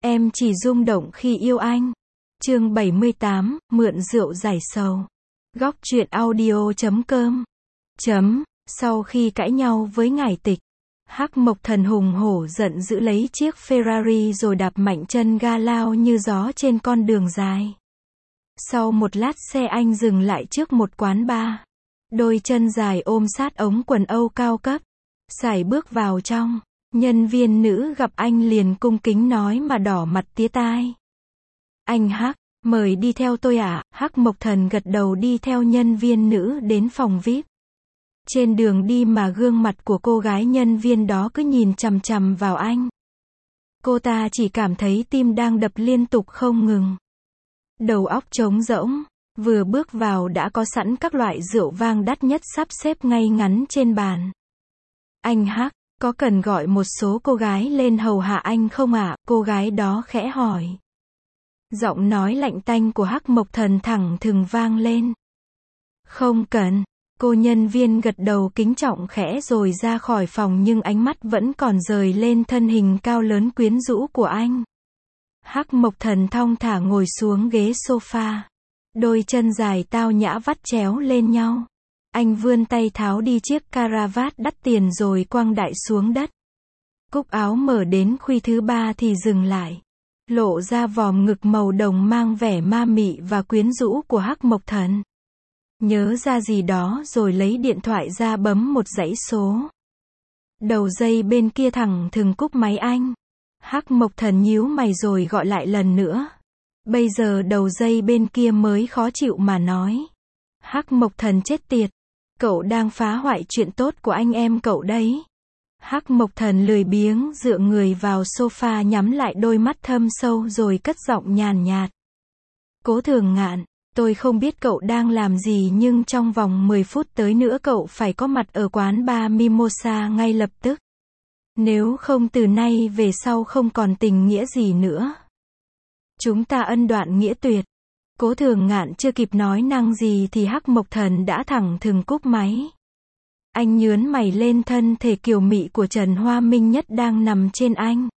Em chỉ rung động khi yêu anh. Chương 78, mượn rượu giải sầu. Góc truyện audio.com. Sau khi cãi nhau với ngải tịch, Hắc Mộc Thần hùng hổ giận dữ lấy chiếc Ferrari rồi đạp mạnh chân ga lao như gió trên con đường dài. Sau một lát xe anh dừng lại trước một quán bar. Đôi chân dài ôm sát ống quần Âu cao cấp. Sải bước vào trong. Nhân viên nữ gặp anh liền cung kính nói mà đỏ mặt tía tai. Anh Hắc, mời đi theo tôi ạ. Hắc Mộc Thần gật đầu đi theo nhân viên nữ đến phòng VIP. Trên đường đi mà gương mặt của cô gái nhân viên đó cứ nhìn chằm chằm vào anh. Cô ta chỉ cảm thấy tim đang đập liên tục không ngừng. Đầu óc trống rỗng, vừa bước vào đã có sẵn các loại rượu vang đắt nhất sắp xếp ngay ngắn trên bàn. Anh Hắc, có cần gọi một số cô gái lên hầu hạ anh không ạ? Cô gái đó khẽ hỏi. Giọng nói lạnh tanh của Hắc Mộc Thần thẳng thừng vang lên. Không cần. Cô nhân viên gật đầu kính trọng khẽ rồi ra khỏi phòng nhưng ánh mắt vẫn còn dời lên thân hình cao lớn quyến rũ của anh. Hắc Mộc Thần thong thả ngồi xuống ghế sofa. Đôi chân dài tao nhã vắt chéo lên nhau. Anh vươn tay tháo đi chiếc caravat đắt tiền rồi quăng đại xuống đất. Cúc áo mở đến khuy thứ ba thì dừng lại. Lộ ra vòm ngực màu đồng mang vẻ ma mị và quyến rũ của Hắc Mộc Thần. Nhớ ra gì đó rồi lấy điện thoại ra bấm một dãy số. Đầu dây bên kia thẳng thừng cúp máy anh. Hắc Mộc Thần nhíu mày rồi gọi lại lần nữa. Bây giờ đầu dây bên kia mới khó chịu mà nói. Hắc Mộc Thần chết tiệt. Cậu đang phá hoại chuyện tốt của anh em cậu đấy. Hắc Mộc Thần lười biếng dựa người vào sofa nhắm lại đôi mắt thâm sâu rồi cất giọng nhàn nhạt. Cố Thường Ngạn, tôi không biết cậu đang làm gì nhưng trong vòng 10 phút tới nữa cậu phải có mặt ở quán bar Mimosa ngay lập tức. Nếu không từ nay về sau không còn tình nghĩa gì nữa. Chúng ta ân đoạn nghĩa tuyệt. Cố Thường Ngạn chưa kịp nói năng gì thì Hắc Mộc Thần đã thẳng thừng cúp máy. Anh nhướn mày lên thân thể kiều mị của Trần Hoa Minh Nhất đang nằm trên anh.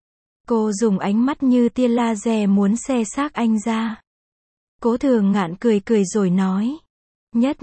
Cô dùng ánh mắt như tia laser muốn xé xác anh ra. Cố Thường Ngạn cười cười rồi nói. Nhất,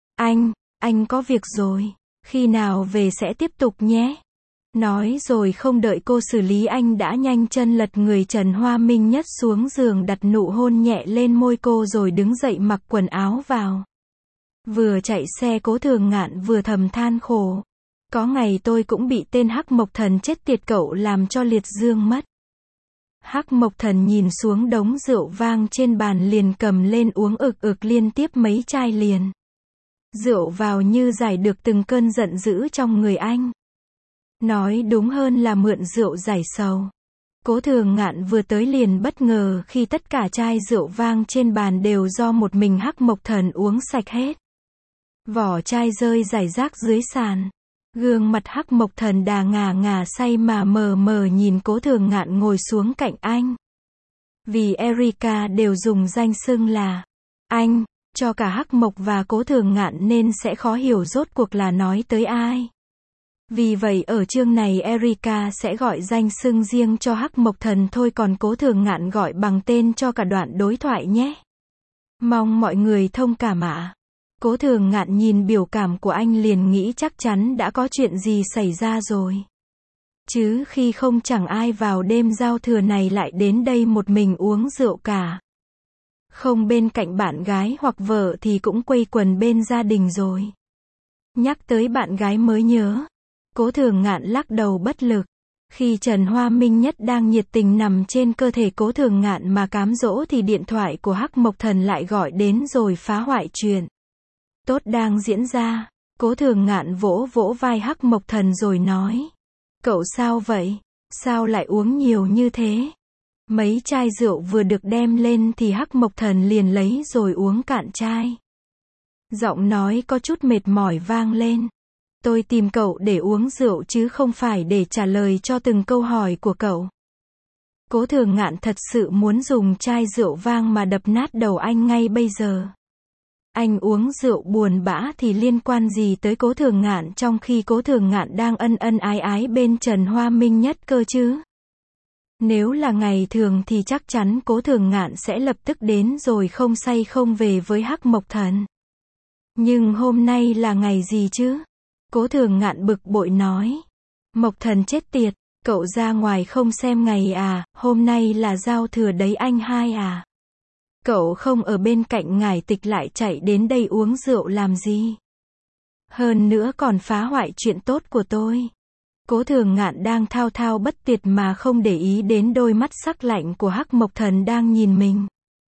anh có việc rồi. Khi nào về sẽ tiếp tục nhé. Nói rồi không đợi cô xử lý anh đã nhanh chân lật người Trần Hoa Minh Nhất xuống giường đặt nụ hôn nhẹ lên môi cô rồi đứng dậy mặc quần áo vào. Vừa chạy xe Cố Thường Ngạn vừa thầm than khổ. Có ngày tôi cũng bị tên Hắc Mộc Thần chết tiệt cậu làm cho liệt dương mất. Hắc Mộc Thần nhìn xuống đống rượu vang trên bàn liền cầm lên uống ực liên tiếp mấy chai liền. Rượu vào như giải được từng cơn giận dữ trong người anh. Nói đúng hơn là mượn rượu giải sầu. Cố Thường Ngạn vừa tới liền bất ngờ khi tất cả chai rượu vang trên bàn đều do một mình Hắc Mộc Thần uống sạch hết. Vỏ chai rơi rải rác dưới sàn. Gương mặt Hắc Mộc Thần đà ngà say mà mờ mờ nhìn Cố Thường Ngạn ngồi xuống cạnh anh. Vì Erika đều dùng danh xưng là anh, cho cả Hắc Mộc và Cố Thường Ngạn nên sẽ khó hiểu rốt cuộc là nói tới ai. Vì vậy ở chương này Erika sẽ gọi danh xưng riêng cho Hắc Mộc Thần thôi còn Cố Thường Ngạn gọi bằng tên cho cả đoạn đối thoại nhé. Mong mọi người thông cảm ạ. Cố Thường Ngạn nhìn biểu cảm của anh liền nghĩ chắc chắn đã có chuyện gì xảy ra rồi. Chứ khi không chẳng ai vào đêm giao thừa này lại đến đây một mình uống rượu cả. Không bên cạnh bạn gái hoặc vợ thì cũng quây quần bên gia đình rồi. Nhắc tới bạn gái mới nhớ. Cố Thường Ngạn lắc đầu bất lực. Khi Trần Hoa Minh Nhất đang nhiệt tình nằm trên cơ thể Cố Thường Ngạn mà cám dỗ thì điện thoại của Hắc Mộc Thần lại gọi đến rồi phá hoại chuyện tốt đang diễn ra. Cố Thường Ngạn vỗ vỗ vai Hắc Mộc Thần rồi nói. Cậu sao vậy? Sao lại uống nhiều như thế? Mấy chai rượu vừa được đem lên thì Hắc Mộc Thần liền lấy rồi uống cạn chai. Giọng nói có chút mệt mỏi vang lên. Tôi tìm cậu để uống rượu chứ không phải để trả lời cho từng câu hỏi của cậu. Cố Thường Ngạn thật sự muốn dùng chai rượu vang mà đập nát đầu anh ngay bây giờ. Anh uống rượu buồn bã thì liên quan gì tới Cố Thường Ngạn trong khi Cố Thường Ngạn đang ân ân ái ái bên Trần Hoa Minh Nhất cơ chứ? Nếu là ngày thường thì chắc chắn Cố Thường Ngạn sẽ lập tức đến rồi không say không về với Hắc Mộc Thần. Nhưng hôm nay là ngày gì chứ? Cố Thường Ngạn bực bội nói. Mộc Thần chết tiệt, cậu ra ngoài không xem ngày à, hôm nay là giao thừa đấy anh hai à. Cậu không ở bên cạnh ngài tịch lại chạy đến đây uống rượu làm gì? Hơn nữa còn phá hoại chuyện tốt của tôi. Cố Thường Ngạn đang thao thao bất tuyệt mà không để ý đến đôi mắt sắc lạnh của Hắc Mộc Thần đang nhìn mình.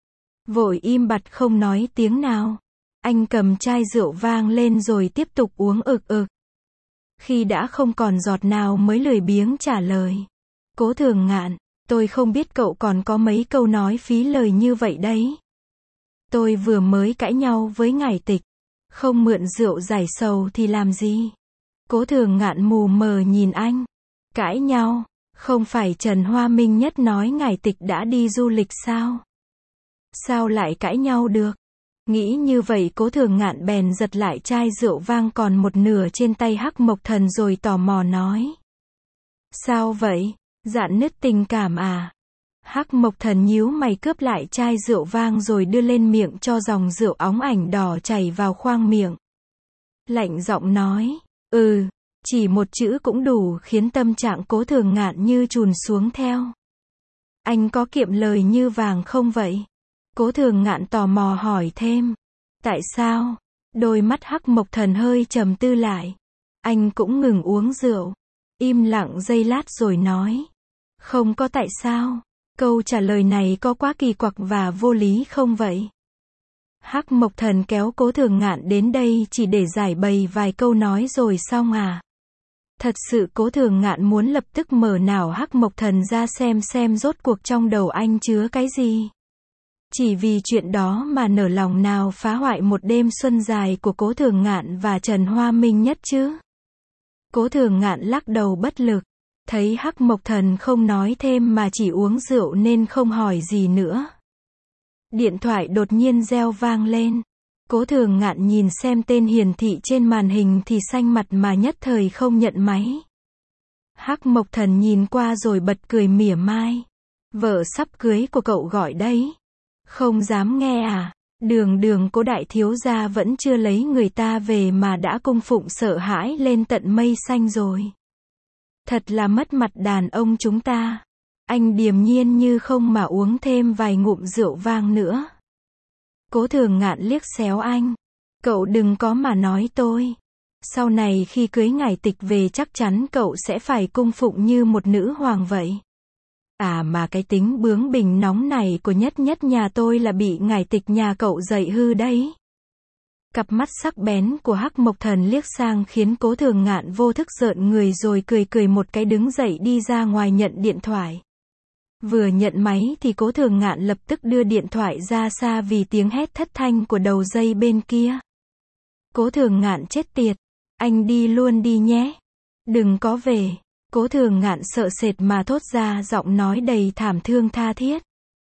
Vội im bặt không nói tiếng nào. Anh cầm chai rượu vang lên rồi tiếp tục uống ực ực. Khi đã không còn giọt nào mới lười biếng trả lời. Cố Thường Ngạn, tôi không biết cậu còn có mấy câu nói phí lời như vậy đấy. Tôi vừa mới cãi nhau với ngải tịch. Không mượn rượu giải sầu thì làm gì? Cố Thường Ngạn mù mờ nhìn anh. Cãi nhau? Không phải Trần Hoa Minh Nhất nói ngải tịch đã đi du lịch sao? Sao lại cãi nhau được? Nghĩ như vậy Cố Thường Ngạn bèn giật lại chai rượu vang còn một nửa trên tay Hắc Mộc Thần rồi tò mò nói. Sao vậy? Rạn nứt tình cảm à? Hắc Mộc Thần nhíu mày cướp lại chai rượu vang rồi đưa lên miệng cho dòng rượu óng ảnh đỏ chảy vào khoang miệng. Lạnh giọng nói, chỉ một chữ cũng đủ khiến tâm trạng Cố Thường Ngạn như chùn xuống theo. Anh có kiệm lời như vàng không vậy? Cố Thường Ngạn tò mò hỏi thêm. Tại sao? Đôi mắt Hắc Mộc Thần hơi trầm tư lại. Anh cũng ngừng uống rượu. Im lặng giây lát rồi nói. Không có tại sao. Câu trả lời này có quá kỳ quặc và vô lý không vậy? Hắc Mộc Thần kéo Cố Thường Ngạn đến đây chỉ để giải bày vài câu nói rồi xong à? Thật sự Cố Thường Ngạn muốn lập tức mở não Hắc Mộc Thần ra xem rốt cuộc trong đầu anh chứa cái gì. Chỉ vì chuyện đó mà nở lòng nào phá hoại một đêm xuân dài của Cố Thường Ngạn và Trần Hoa Minh Nhất chứ? Cố Thường Ngạn lắc đầu bất lực. Thấy Hắc Mộc Thần không nói thêm mà chỉ uống rượu nên không hỏi gì nữa. Điện thoại đột nhiên reo vang lên. Cố Thường Ngạn nhìn xem tên hiển thị trên màn hình thì xanh mặt mà nhất thời không nhận máy. Hắc Mộc Thần nhìn qua rồi bật cười mỉa mai. Vợ sắp cưới của cậu gọi đấy. Không dám nghe à? Đường Cố đại thiếu gia vẫn chưa lấy người ta về mà đã cung phụng sợ hãi lên tận mây xanh rồi. Thật là mất mặt đàn ông chúng ta. Anh điềm nhiên như không mà uống thêm vài ngụm rượu vang nữa. Cố Thường Ngạn liếc xéo anh. Cậu đừng có mà nói tôi. Sau này khi cưới ngải tịch về chắc chắn cậu sẽ phải cung phụng như một nữ hoàng vậy. À mà cái tính bướng bỉnh nóng này của nhất nhà tôi là bị ngải tịch nhà cậu dạy hư đấy. Cặp mắt sắc bén của Hắc Mộc Thần liếc sang khiến Cố Thường Ngạn vô thức rợn người rồi cười một cái đứng dậy đi ra ngoài nhận điện thoại. Vừa nhận máy thì Cố Thường Ngạn lập tức đưa điện thoại ra xa vì tiếng hét thất thanh của đầu dây bên kia. Cố Thường Ngạn chết tiệt, anh đi luôn đi nhé. Đừng có về. Cố Thường Ngạn sợ sệt mà thốt ra giọng nói đầy thảm thương tha thiết.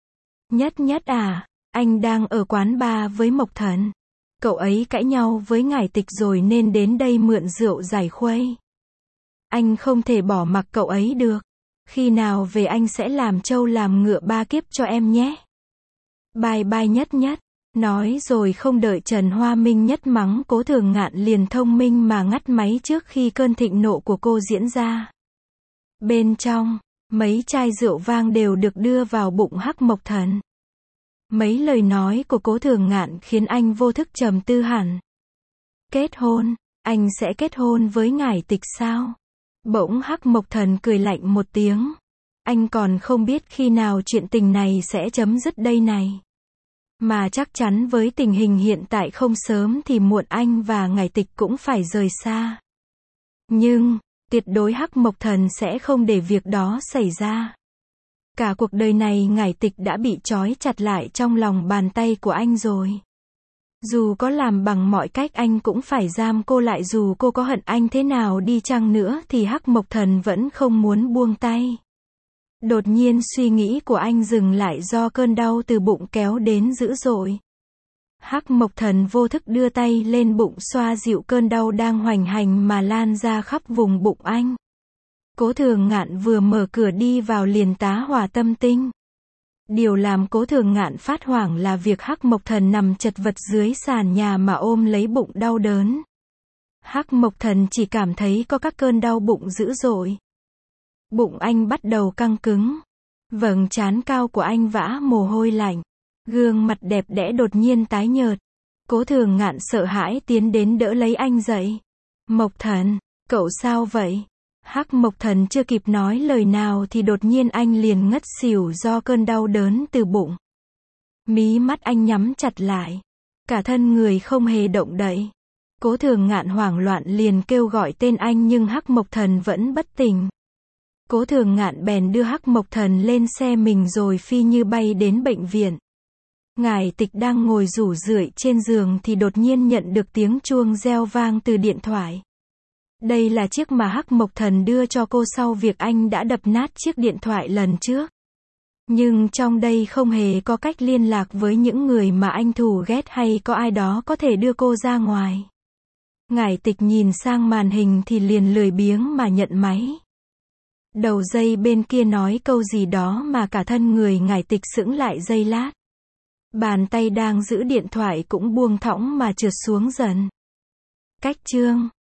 Nhất à, anh đang ở quán bar với Mộc Thần. Cậu ấy cãi nhau với ngải tịch rồi nên đến đây mượn rượu giải khuây. Anh không thể bỏ mặc cậu ấy được. Khi nào về anh sẽ làm trâu làm ngựa ba kiếp cho em nhé. Bye nhất. Nói rồi không đợi Trần Hoa Minh Nhất mắng Cố Thường Ngạn liền thông minh mà ngắt máy trước khi cơn thịnh nộ của cô diễn ra. Bên trong, mấy chai rượu vang đều được đưa vào bụng Hắc Mộc Thần. Mấy lời nói của Cố Thường Ngạn khiến anh vô thức trầm tư hẳn. Kết hôn, anh sẽ kết hôn với ngải tịch sao? Bỗng Hắc Mộc Thần cười lạnh một tiếng. Anh còn không biết khi nào chuyện tình này sẽ chấm dứt đây này. Mà chắc chắn với tình hình hiện tại không sớm thì muộn anh và ngải tịch cũng phải rời xa. Nhưng, tuyệt đối Hắc Mộc Thần sẽ không để việc đó xảy ra. Cả cuộc đời này ngải tịch đã bị trói chặt lại trong lòng bàn tay của anh rồi. Dù có làm bằng mọi cách anh cũng phải giam cô lại, dù cô có hận anh thế nào đi chăng nữa thì Hắc Mộc Thần vẫn không muốn buông tay. Đột nhiên suy nghĩ của anh dừng lại do cơn đau từ bụng kéo đến dữ dội. Hắc Mộc Thần vô thức đưa tay lên bụng xoa dịu cơn đau đang hoành hành mà lan ra khắp vùng bụng anh. Cố Thường Ngạn vừa mở cửa đi vào liền tá hỏa tâm tinh. Điều làm Cố Thường Ngạn phát hoảng là việc Hắc Mộc Thần nằm chật vật dưới sàn nhà mà ôm lấy bụng đau đớn. Hắc Mộc Thần chỉ cảm thấy có các cơn đau bụng dữ dội. Bụng anh bắt đầu căng cứng. Vầng trán cao của anh vã mồ hôi lạnh. Gương mặt đẹp đẽ đột nhiên tái nhợt. Cố Thường Ngạn sợ hãi tiến đến đỡ lấy anh dậy. Mộc Thần, cậu sao vậy? Hắc Mộc Thần chưa kịp nói lời nào thì đột nhiên anh liền ngất xỉu do cơn đau đớn từ bụng. Mí mắt anh nhắm chặt lại. Cả thân người không hề động đậy. Cố Thường Ngạn hoảng loạn liền kêu gọi tên anh nhưng Hắc Mộc Thần vẫn bất tỉnh. Cố Thường Ngạn bèn đưa Hắc Mộc Thần lên xe mình rồi phi như bay đến bệnh viện. Ngải Tịch đang ngồi rủ rượi trên giường thì đột nhiên nhận được tiếng chuông reo vang từ điện thoại. Đây là chiếc mà Hắc Mộc Thần đưa cho cô sau việc anh đã đập nát chiếc điện thoại lần trước. Nhưng trong đây không hề có cách liên lạc với những người mà anh thù ghét hay có ai đó có thể đưa cô ra ngoài. Ngải Tịch nhìn sang màn hình thì liền lười biếng mà nhận máy. Đầu dây bên kia nói câu gì đó mà cả thân người Ngải Tịch sững lại giây lát. Bàn tay đang giữ điện thoại cũng buông thõng mà trượt xuống dần. Cách chương